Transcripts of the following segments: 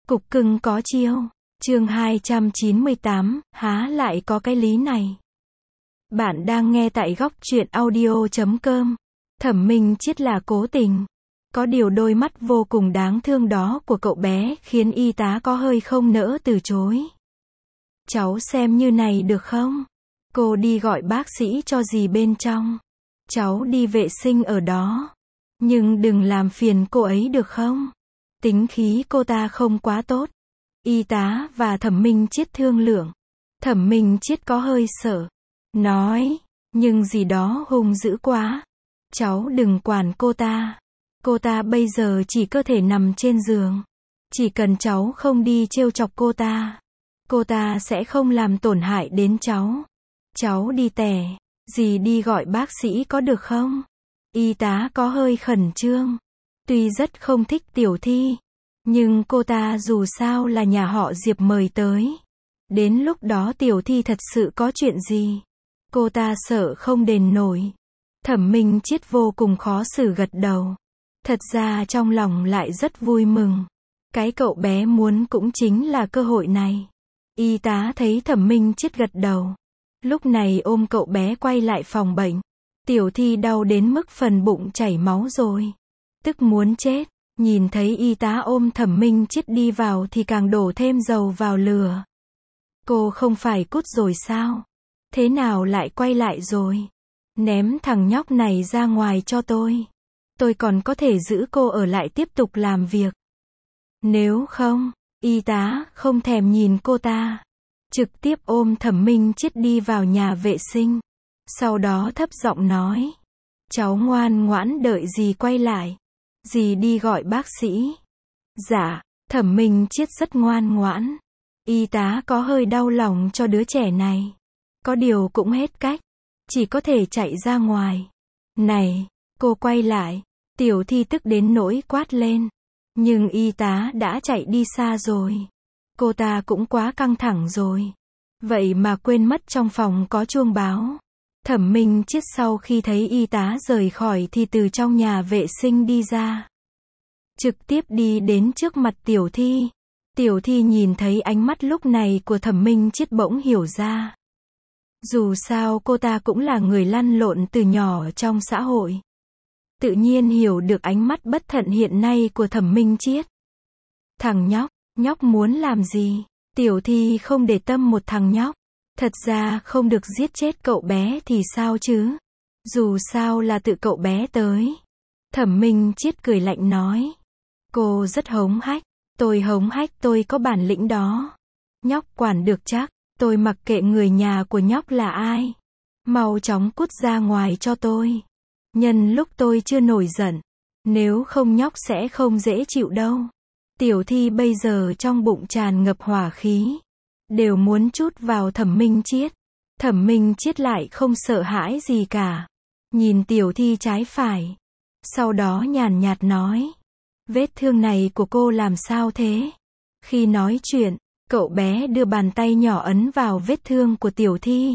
Cục cưng có chiêu. Chương 298, há lại có cái lý này. Bạn đang nghe tại góc truyện audio.com. Thẩm Minh Chiết là cố tình. Có điều đôi mắt vô cùng đáng thương đó của cậu bé khiến y tá có hơi không nỡ từ chối. Cháu xem như này được không? Cô đi gọi bác sĩ cho dì bên trong. Cháu đi vệ sinh ở đó. Nhưng đừng làm phiền cô ấy được không? Tính khí cô ta không quá tốt. Y tá và Thẩm Minh Chiết thương lượng. Thẩm Minh Chiết có hơi sợ. Nói, nhưng gì đó hung dữ quá. Cháu đừng quản cô ta. Cô ta bây giờ chỉ có thể nằm trên giường. Chỉ cần cháu không đi trêu chọc cô ta sẽ không làm tổn hại đến cháu. Cháu đi tè, dì đi gọi bác sĩ có được không? Y tá có hơi khẩn trương. Tuy rất không thích Tiểu Thi, nhưng cô ta dù sao là nhà họ Diệp mời tới. Đến lúc đó Tiểu Thi thật sự có chuyện gì, cô ta sợ không đền nổi. Thẩm Minh Chiết vô cùng khó xử gật đầu. Thật ra trong lòng lại rất vui mừng. Cái cậu bé muốn cũng chính là cơ hội này. Y tá thấy Thẩm Minh Chiết gật đầu. Lúc này ôm cậu bé quay lại phòng bệnh. Tiểu Thi đau đến mức phần bụng chảy máu rồi. Tức muốn chết. Nhìn thấy y tá ôm Thẩm Minh Chiết đi vào thì càng đổ thêm dầu vào lửa. Cô không phải cút rồi sao? Thế nào lại quay lại rồi? Ném thằng nhóc này ra ngoài cho tôi. Tôi còn có thể giữ cô ở lại tiếp tục làm việc. Nếu không, y tá không thèm nhìn cô ta. Trực tiếp ôm Thẩm Minh Chiết đi vào nhà vệ sinh. Sau đó thấp giọng nói. Cháu ngoan ngoãn đợi dì quay lại. Dì đi gọi bác sĩ. Dạ, Thẩm Minh Chiết rất ngoan ngoãn. Y tá có hơi đau lòng cho đứa trẻ này. Có điều cũng hết cách. Chỉ có thể chạy ra ngoài. Này, cô quay lại. Tiểu Thi tức đến nỗi quát lên. Nhưng y tá đã chạy đi xa rồi. Cô ta cũng quá căng thẳng rồi. Vậy mà quên mất trong phòng có chuông báo. Thẩm Minh Chiết sau khi thấy y tá rời khỏi thì từ trong nhà vệ sinh đi ra. Trực tiếp đi đến trước mặt Tiểu Thi. Tiểu Thi nhìn thấy ánh mắt lúc này của Thẩm Minh Chiết bỗng hiểu ra. Dù sao cô ta cũng là người lăn lộn từ nhỏ trong xã hội. Tự nhiên hiểu được ánh mắt bất thận hiện nay của Thẩm Minh Chiết. Thằng nhóc muốn làm gì? Tiểu Thi không để tâm một thằng nhóc. Thật ra không được giết chết cậu bé thì sao chứ? Dù sao là tự cậu bé tới. Thẩm Minh Chiết cười lạnh nói. Cô rất hống hách. Tôi hống hách tôi có bản lĩnh đó. Nhóc quản được chắc. Tôi mặc kệ người nhà của nhóc là ai. Mau chóng cút ra ngoài cho tôi. Nhân lúc tôi chưa nổi giận. Nếu không nhóc sẽ không dễ chịu đâu. Tiểu Thi bây giờ trong bụng tràn ngập hỏa khí. Đều muốn trút vào Thẩm Minh Chiết. Thẩm Minh Chiết lại không sợ hãi gì cả. Nhìn Tiểu Thi trái phải. Sau đó nhàn nhạt nói. Vết thương này của cô làm sao thế? Khi nói chuyện, cậu bé đưa bàn tay nhỏ ấn vào vết thương của Tiểu Thi.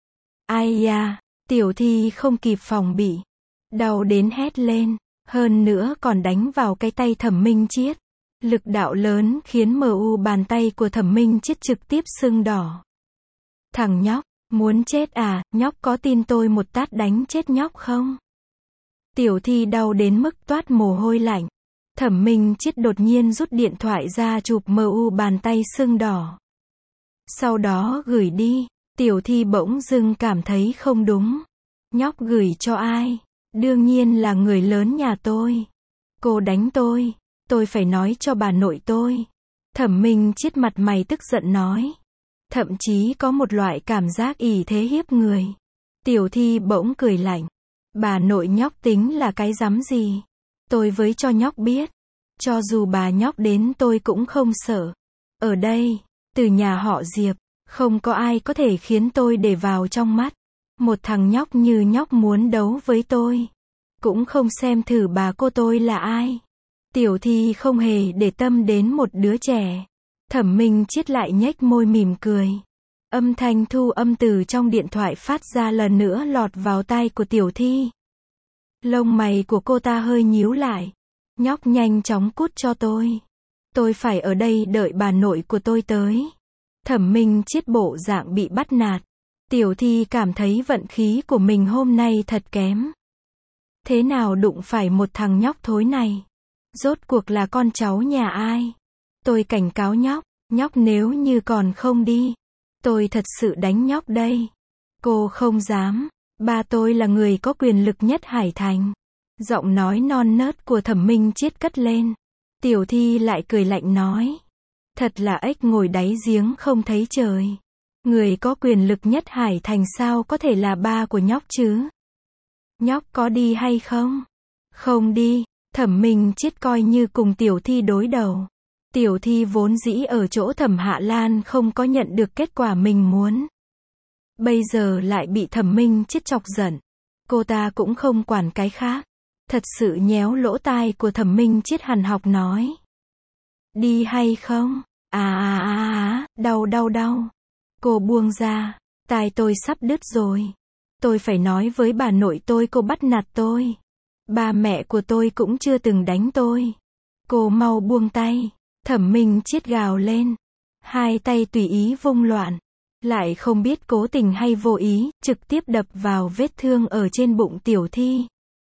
Ai da, Tiểu Thi không kịp phòng bị. Đau đến hét lên. Hơn nữa còn đánh vào cái tay Thẩm Minh Chiết. Lực đạo lớn khiến bàn tay của Thẩm Minh Chiết trực tiếp sưng đỏ. Thằng nhóc, muốn chết à? Nhóc có tin tôi một tát đánh chết nhóc không? Tiểu Thi đau đến mức toát mồ hôi lạnh. Thẩm Minh Chiết đột nhiên rút điện thoại ra chụp bàn tay sưng đỏ. Sau đó gửi đi. Tiểu Thi bỗng dưng cảm thấy không đúng. Nhóc gửi cho ai? Đương nhiên là người lớn nhà tôi. Cô đánh tôi phải nói cho bà nội tôi. Thẩm Minh Chiết mặt mày tức giận nói. Thậm chí có một loại cảm giác ỷ thế hiếp người. Tiểu Thi bỗng cười lạnh. Bà nội nhóc tính là cái rắm gì? Tôi với cho nhóc biết. Cho dù bà nhóc đến tôi cũng không sợ. Ở đây, từ nhà họ Diệp, không có ai có thể khiến tôi để vào trong mắt. Một thằng nhóc như nhóc muốn đấu với tôi. Cũng không xem thử bà cô tôi là ai. Tiểu Thi không hề để tâm đến một đứa trẻ. Thẩm Minh Chiết lại nhếch môi mỉm cười. Âm thanh thu âm từ trong điện thoại phát ra lần nữa lọt vào tai của Tiểu Thi. Lông mày của cô ta hơi nhíu lại. Nhóc nhanh chóng cút cho tôi. Tôi phải ở đây đợi bà nội của tôi tới. Thẩm Minh Chiết bộ dạng bị bắt nạt. Tiểu Thi cảm thấy vận khí của mình hôm nay thật kém. Thế nào đụng phải một thằng nhóc thối này? Rốt cuộc là con cháu nhà ai? Tôi cảnh cáo nhóc nếu như còn không đi, tôi thật sự đánh nhóc đây. Cô không dám, ba tôi là người có quyền lực nhất Hải Thành. Giọng nói non nớt của Thẩm Minh Chiết cất lên. Tiểu Thi lại cười lạnh nói. Thật là ếch ngồi đáy giếng không thấy trời. Người có quyền lực nhất Hải Thành sao có thể là ba của nhóc chứ? Nhóc có đi hay không? Không đi. Thẩm Minh Chiết coi như cùng Tiểu Thi đối đầu. Tiểu Thi vốn dĩ ở chỗ Thẩm Hạ Lan không có nhận được kết quả mình muốn. Bây giờ lại bị Thẩm Minh Chiết chọc giận. Cô ta cũng không quản cái khác. Thật sự nhéo lỗ tai của Thẩm Minh Chiết hằn học nói. Đi hay không? Đau. Cô buông ra. Tai tôi sắp đứt rồi. Tôi phải nói với bà nội tôi cô bắt nạt tôi. Ba mẹ của tôi cũng chưa từng đánh tôi. Cô mau buông tay. Thẩm Minh Chiết gào lên. Hai tay tùy ý vung loạn. Lại không biết cố tình hay vô ý, trực tiếp đập vào vết thương ở trên bụng Tiểu Thi.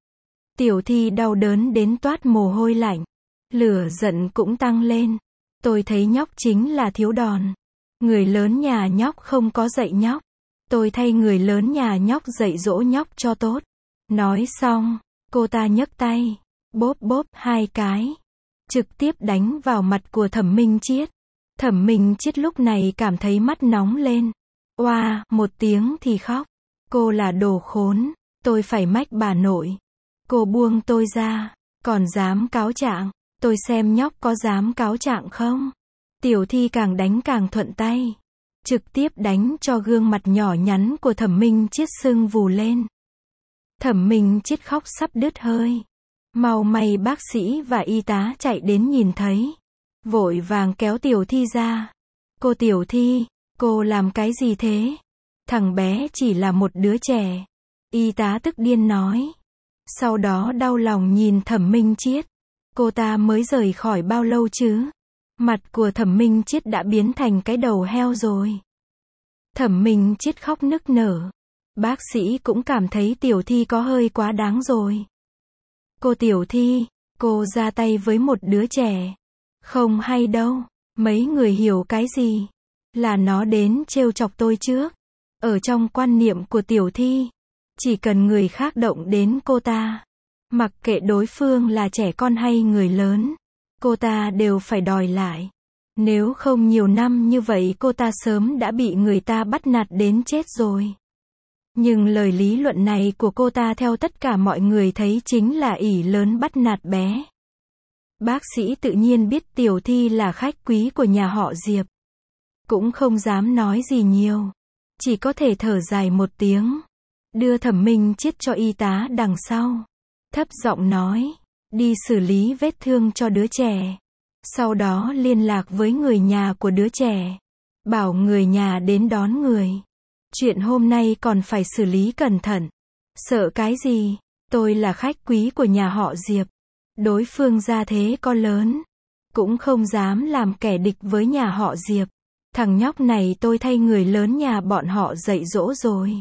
Tiểu Thi đau đớn đến toát mồ hôi lạnh. Lửa giận cũng tăng lên. Tôi thấy nhóc chính là thiếu đòn. Người lớn nhà nhóc không có dạy nhóc. Tôi thay người lớn nhà nhóc dạy dỗ nhóc cho tốt. Nói xong, cô ta nhấc tay. Bóp hai cái. Trực tiếp đánh vào mặt của Thẩm Minh Chiết. Thẩm Minh Chiết lúc này cảm thấy mắt nóng lên. Oa, một tiếng thì khóc. Cô là đồ khốn. Tôi phải mách bà nội. Cô buông tôi ra. Còn dám cáo trạng. Tôi xem nhóc có dám cáo trạng không? Tiểu Thi càng đánh càng thuận tay. Trực tiếp đánh cho gương mặt nhỏ nhắn của Thẩm Minh Chiết sưng vù lên. Thẩm Minh Chiết khóc sắp đứt hơi. Mau may bác sĩ và y tá chạy đến nhìn thấy. Vội vàng kéo Tiểu Thi ra. Cô Tiểu Thi, cô làm cái gì thế? Thằng bé chỉ là một đứa trẻ. Y tá tức điên nói. Sau đó đau lòng nhìn Thẩm Minh Chiết. Cô ta mới rời khỏi bao lâu chứ? Mặt của Thẩm Minh Chiết đã biến thành cái đầu heo rồi. Thẩm Minh Chiết khóc nức nở. Bác sĩ cũng cảm thấy Tiểu Thi có hơi quá đáng rồi. Cô Tiểu Thi, cô ra tay với một đứa trẻ. Không hay đâu. Mấy người hiểu cái gì? Là nó đến trêu chọc tôi trước. Ở trong quan niệm của Tiểu Thi, chỉ cần người khác động đến cô ta, mặc kệ đối phương là trẻ con hay người lớn, cô ta đều phải đòi lại. Nếu không nhiều năm như vậy cô ta sớm đã bị người ta bắt nạt đến chết rồi. Nhưng lời lý luận này của cô ta theo tất cả mọi người thấy chính là ỷ lớn bắt nạt bé. Bác sĩ tự nhiên biết Tiểu Thi là khách quý của nhà họ Diệp. Cũng không dám nói gì nhiều. Chỉ có thể thở dài một tiếng. Đưa Thẩm Minh Chiết cho y tá đằng sau. Thấp giọng nói. Đi xử lý vết thương cho đứa trẻ. Sau đó liên lạc với người nhà của đứa trẻ. Bảo người nhà đến đón người. Chuyện hôm nay còn phải xử lý cẩn thận. Sợ cái gì? Tôi là khách quý của nhà họ Diệp. Đối phương gia thế có lớn. Cũng không dám làm kẻ địch với nhà họ Diệp. Thằng nhóc này tôi thay người lớn nhà bọn họ dạy dỗ rồi.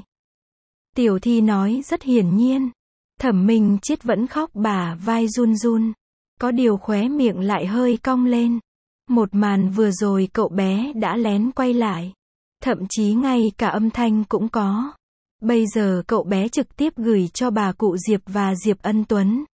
Tiểu Thi nói rất hiển nhiên. Thẩm Minh Chiết vẫn khóc bả vai run run. Có điều khóe miệng lại hơi cong lên. Một màn vừa rồi cậu bé đã lén quay lại. Thậm chí ngay cả âm thanh cũng có. Bây giờ cậu bé trực tiếp gửi cho bà cụ Diệp và Diệp Ân Tuấn.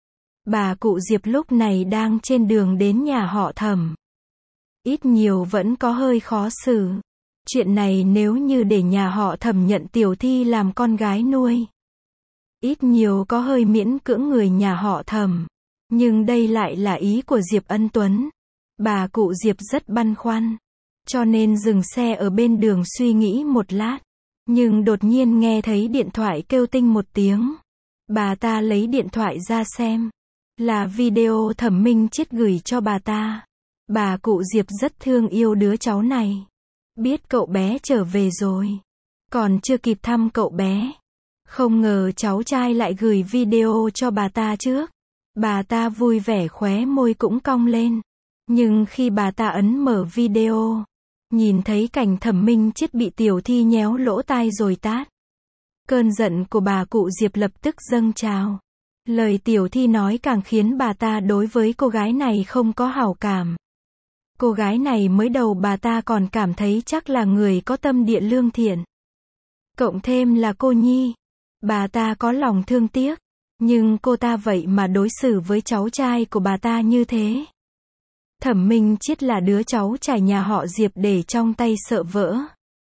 Bà cụ Diệp lúc này đang trên đường đến nhà họ Thẩm. Ít nhiều vẫn có hơi khó xử. Chuyện này nếu như để nhà họ Thẩm nhận Tiểu Thi làm con gái nuôi, ít nhiều có hơi miễn cưỡng người nhà họ Thẩm. Nhưng đây lại là ý của Diệp Ân Tuấn. Bà cụ Diệp rất băn khoăn. Cho nên dừng xe ở bên đường suy nghĩ một lát. Nhưng đột nhiên nghe thấy điện thoại kêu tinh một tiếng. Bà ta lấy điện thoại ra xem. Là video Thẩm Minh Chiết gửi cho bà ta. Bà cụ Diệp rất thương yêu đứa cháu này. Biết cậu bé trở về rồi. Còn chưa kịp thăm cậu bé. Không ngờ cháu trai lại gửi video cho bà ta trước. Bà ta vui vẻ khóe môi cũng cong lên. Nhưng khi bà ta ấn mở video, nhìn thấy cảnh Thẩm Minh Chiết bị Tiểu Thi nhéo lỗ tai rồi tát. Cơn giận của bà cụ Diệp lập tức dâng trào. Lời Tiểu Thi nói càng khiến bà ta đối với cô gái này không có hảo cảm. Cô gái này mới đầu bà ta còn cảm thấy chắc là người có tâm địa lương thiện. Cộng thêm là cô nhi. Bà ta có lòng thương tiếc. Nhưng cô ta vậy mà đối xử với cháu trai của bà ta như thế. Thẩm Minh Chiết là đứa cháu trai nhà họ Diệp để trong tay sợ vỡ.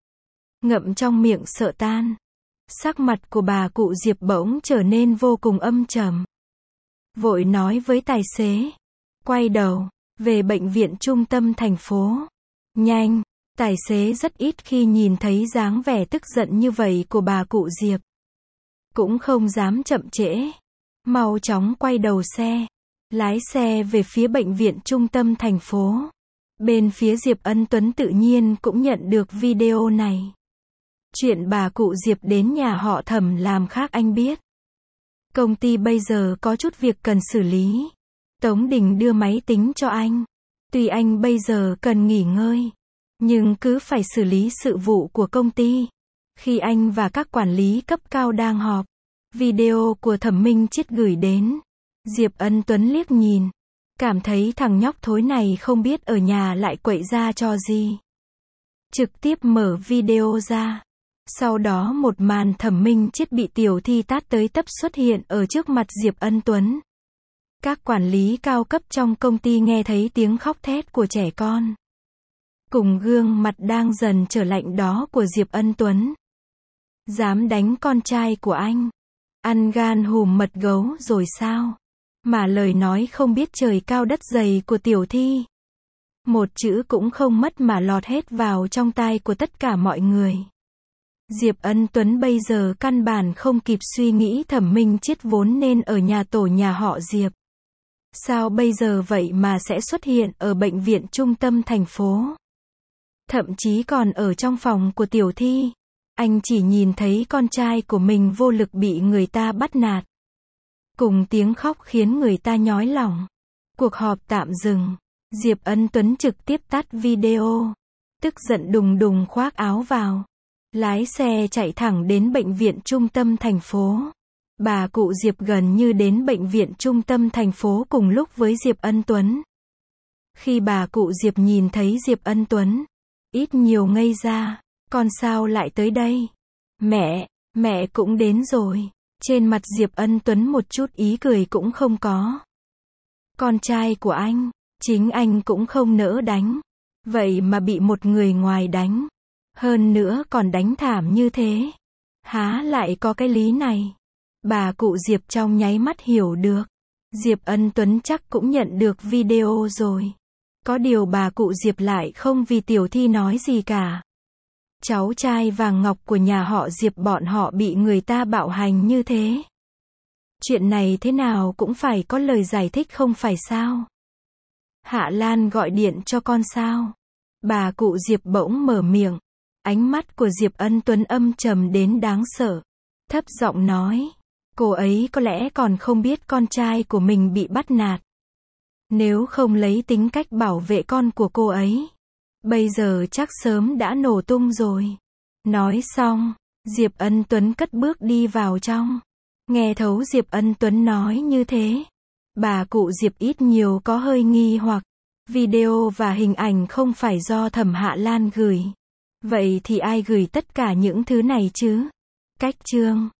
Ngậm trong miệng sợ tan. Sắc mặt của bà cụ Diệp bỗng trở nên vô cùng âm trầm. Vội nói với tài xế. Quay đầu, về bệnh viện trung tâm thành phố. Nhanh, tài xế rất ít khi nhìn thấy dáng vẻ tức giận như vậy của bà cụ Diệp. Cũng không dám chậm trễ. Mau chóng quay đầu xe. Lái xe về phía bệnh viện trung tâm thành phố. Bên phía Diệp Ân Tuấn tự nhiên cũng nhận được video này. Chuyện bà cụ Diệp đến nhà họ Thẩm làm khác anh biết. Công ty bây giờ có chút việc cần xử lý. Tống Đình đưa máy tính cho anh. Tuy anh bây giờ cần nghỉ ngơi, nhưng cứ phải xử lý sự vụ của công ty. Khi anh và các quản lý cấp cao đang họp, video của Thẩm Minh Chiết gửi đến. Diệp Ân Tuấn liếc nhìn, cảm thấy thằng nhóc thối này không biết ở nhà lại quậy ra trò gì. Trực tiếp mở video ra. Sau đó một màn Thẩm Minh Chiết bị Tiểu Thi tát tới tấp xuất hiện ở trước mặt Diệp Ân Tuấn. Các quản lý cao cấp trong công ty nghe thấy tiếng khóc thét của trẻ con. Cùng gương mặt đang dần trở lạnh đó của Diệp Ân Tuấn. Dám đánh con trai của anh. Ăn gan hùm mật gấu rồi sao? Mà lời nói không biết trời cao đất dày của Tiểu Thi. Một chữ cũng không mất mà lọt hết vào trong tai của tất cả mọi người. Diệp Ân Tuấn bây giờ căn bản không kịp suy nghĩ Thẩm Minh Chiết vốn nên ở nhà tổ nhà họ Diệp. Sao bây giờ vậy mà sẽ xuất hiện ở bệnh viện trung tâm thành phố? Thậm chí còn ở trong phòng của Tiểu Thi. Anh chỉ nhìn thấy con trai của mình vô lực bị người ta bắt nạt. Cùng tiếng khóc khiến người ta nhói lòng. Cuộc họp tạm dừng. Diệp Ân Tuấn trực tiếp tắt video. Tức giận đùng đùng khoác áo vào. Lái xe chạy thẳng đến bệnh viện trung tâm thành phố. Bà cụ Diệp gần như đến bệnh viện trung tâm thành phố cùng lúc với Diệp Ân Tuấn. Khi bà cụ Diệp nhìn thấy Diệp Ân Tuấn, ít nhiều ngây ra. Con sao lại tới đây? Mẹ cũng đến rồi. Trên mặt Diệp Ân Tuấn một chút ý cười cũng không có. Con trai của anh, chính anh cũng không nỡ đánh. Vậy mà bị một người ngoài đánh. Hơn nữa còn đánh thảm như thế. Há lại có cái lý này. Bà cụ Diệp trong nháy mắt hiểu được. Diệp Ân Tuấn chắc cũng nhận được video rồi. Có điều bà cụ Diệp lại không vì Tiểu Thi nói gì cả. Cháu trai vàng ngọc của nhà họ Diệp bọn họ bị người ta bạo hành như thế. Chuyện này thế nào cũng phải có lời giải thích không phải sao? Hạ Lan gọi điện cho con sao? Bà cụ Diệp bỗng mở miệng. Ánh mắt của Diệp Ân Tuấn âm trầm đến đáng sợ. Thấp giọng nói. Cô ấy có lẽ còn không biết con trai của mình bị bắt nạt. Nếu không lấy tính cách bảo vệ con của cô ấy, bây giờ chắc sớm đã nổ tung rồi. Nói xong, Diệp Ân Tuấn cất bước đi vào trong. Nghe thấu Diệp Ân Tuấn nói như thế. Bà cụ Diệp ít nhiều có hơi nghi hoặc. Video và hình ảnh không phải do Thẩm Hạ Lan gửi. Vậy thì ai gửi tất cả những thứ này chứ? Cách chương